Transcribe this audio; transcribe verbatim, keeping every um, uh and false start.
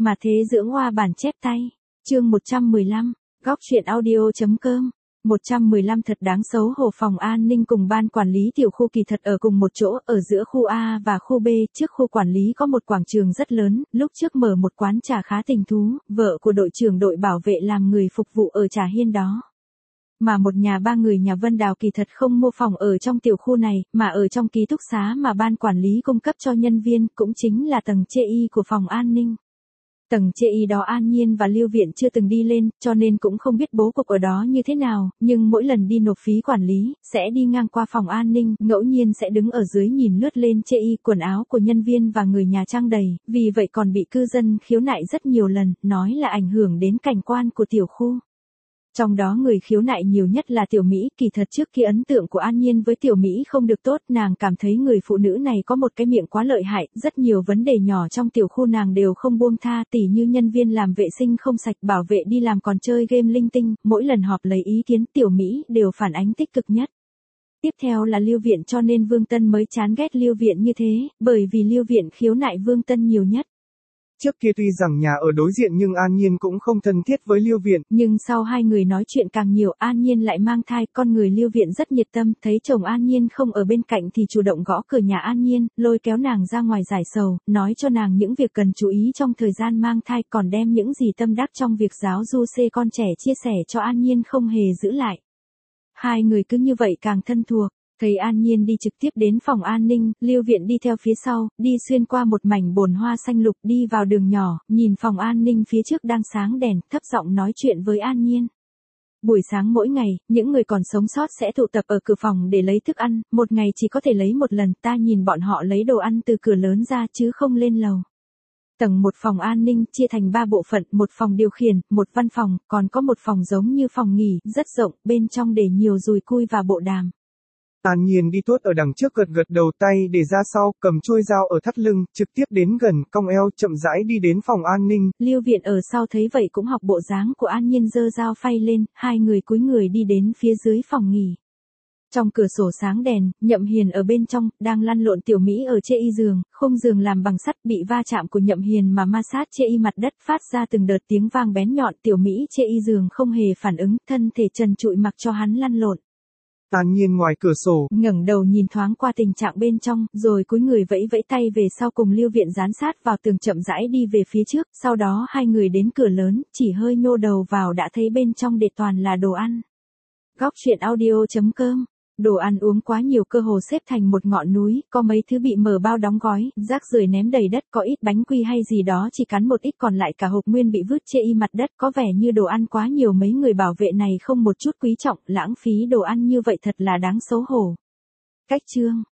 Mà thế dưỡng hoa bản chép tay. Chương một trăm mười lăm, góc truyện audio.com. một trăm mười lăm thật đáng xấu hổ. Phòng an ninh cùng ban quản lý tiểu khu kỳ thật ở cùng một chỗ, ở giữa khu A và khu B. Trước khu quản lý có một quảng trường rất lớn, lúc trước mở một quán trà khá tình thú, vợ của đội trưởng đội bảo vệ làm người phục vụ ở trà hiên đó. Mà một nhà ba người nhà Vân Đào kỳ thật không mua phòng ở trong tiểu khu này, mà ở trong ký túc xá mà ban quản lý cung cấp cho nhân viên, cũng chính là tầng chê y của phòng an ninh. Tầng chê y đó An Nhiên và Lưu Viện chưa từng đi lên, cho nên cũng không biết bố cục ở đó như thế nào, nhưng mỗi lần đi nộp phí quản lý, sẽ đi ngang qua phòng an ninh, ngẫu nhiên sẽ đứng ở dưới nhìn lướt lên chê y, quần áo của nhân viên và người nhà trang đầy, vì vậy còn bị cư dân khiếu nại rất nhiều lần, nói là ảnh hưởng đến cảnh quan của tiểu khu. Trong đó người khiếu nại nhiều nhất là Tiểu Mỹ, kỳ thật trước khi ấn tượng của An Nhiên với Tiểu Mỹ không được tốt, nàng cảm thấy người phụ nữ này có một cái miệng quá lợi hại, rất nhiều vấn đề nhỏ trong tiểu khu nàng đều không buông tha, tỉ như nhân viên làm vệ sinh không sạch, bảo vệ đi làm còn chơi game linh tinh, mỗi lần họp lấy ý kiến Tiểu Mỹ đều phản ánh tích cực nhất. Tiếp theo là Lưu Viện, cho nên Vương Tân mới chán ghét Lưu Viện như thế, bởi vì Lưu Viện khiếu nại Vương Tân nhiều nhất. Trước kia tuy rằng nhà ở đối diện nhưng An Nhiên cũng không thân thiết với Lưu Viện. Nhưng sau hai người nói chuyện càng nhiều, An Nhiên lại mang thai, con người Lưu Viện rất nhiệt tâm, thấy chồng An Nhiên không ở bên cạnh thì chủ động gõ cửa nhà An Nhiên, lôi kéo nàng ra ngoài giải sầu, nói cho nàng những việc cần chú ý trong thời gian mang thai, còn đem những gì tâm đắc trong việc giáo du xê con trẻ chia sẻ cho An Nhiên không hề giữ lại. Hai người cứ như vậy càng thân thuộc. Thấy An Nhiên đi trực tiếp đến phòng an ninh, Lưu Viện đi theo phía sau, đi xuyên qua một mảnh bồn hoa xanh lục, đi vào đường nhỏ, nhìn phòng an ninh phía trước đang sáng đèn, thấp giọng nói chuyện với An Nhiên. Buổi sáng mỗi ngày, những người còn sống sót sẽ tụ tập ở cửa phòng để lấy thức ăn, một ngày chỉ có thể lấy một lần, ta nhìn bọn họ lấy đồ ăn từ cửa lớn ra chứ không lên lầu. Tầng một phòng an ninh chia thành ba bộ phận, một phòng điều khiển, một văn phòng, còn có một phòng giống như phòng nghỉ, rất rộng, bên trong để nhiều dùi cui và bộ đàm. An Nhiên đi tuốt ở đằng trước, gật gật đầu, tay để ra sau, cầm chuôi dao ở thắt lưng, trực tiếp đến gần, cong eo, chậm rãi đi đến phòng an ninh. Lưu Viện ở sau thấy vậy cũng học bộ dáng của An Nhiên, giơ dao phay lên, hai người cúi người đi đến phía dưới phòng nghỉ. Trong cửa sổ sáng đèn, Nhậm Hiền ở bên trong, đang lăn lộn Tiểu Mỹ ở chê y giường, khung giường làm bằng sắt bị va chạm của Nhậm Hiền mà ma sát chê y mặt đất, phát ra từng đợt tiếng vang bén nhọn. Tiểu Mỹ chê y giường không hề phản ứng, thân thể trần trụi mặc cho hắn lăn lộn. An Nhiên ngoài cửa sổ, ngẩng đầu nhìn thoáng qua tình trạng bên trong, rồi cúi người vẫy vẫy tay về sau, cùng Lưu Viện dán sát vào tường chậm rãi đi về phía trước, sau đó hai người đến cửa lớn, chỉ hơi nhô đầu vào đã thấy bên trong để toàn là đồ ăn. Góc truyện audio.com. Đồ ăn uống quá nhiều, cơ hồ xếp thành một ngọn núi, có mấy thứ bị mở bao đóng gói, rác rưởi ném đầy đất, có ít bánh quy hay gì đó chỉ cắn một ít, còn lại cả hộp nguyên bị vứt chê y mặt đất, có vẻ như đồ ăn quá nhiều, mấy người bảo vệ này không một chút quý trọng, lãng phí đồ ăn như vậy thật là đáng xấu hổ. Cách chương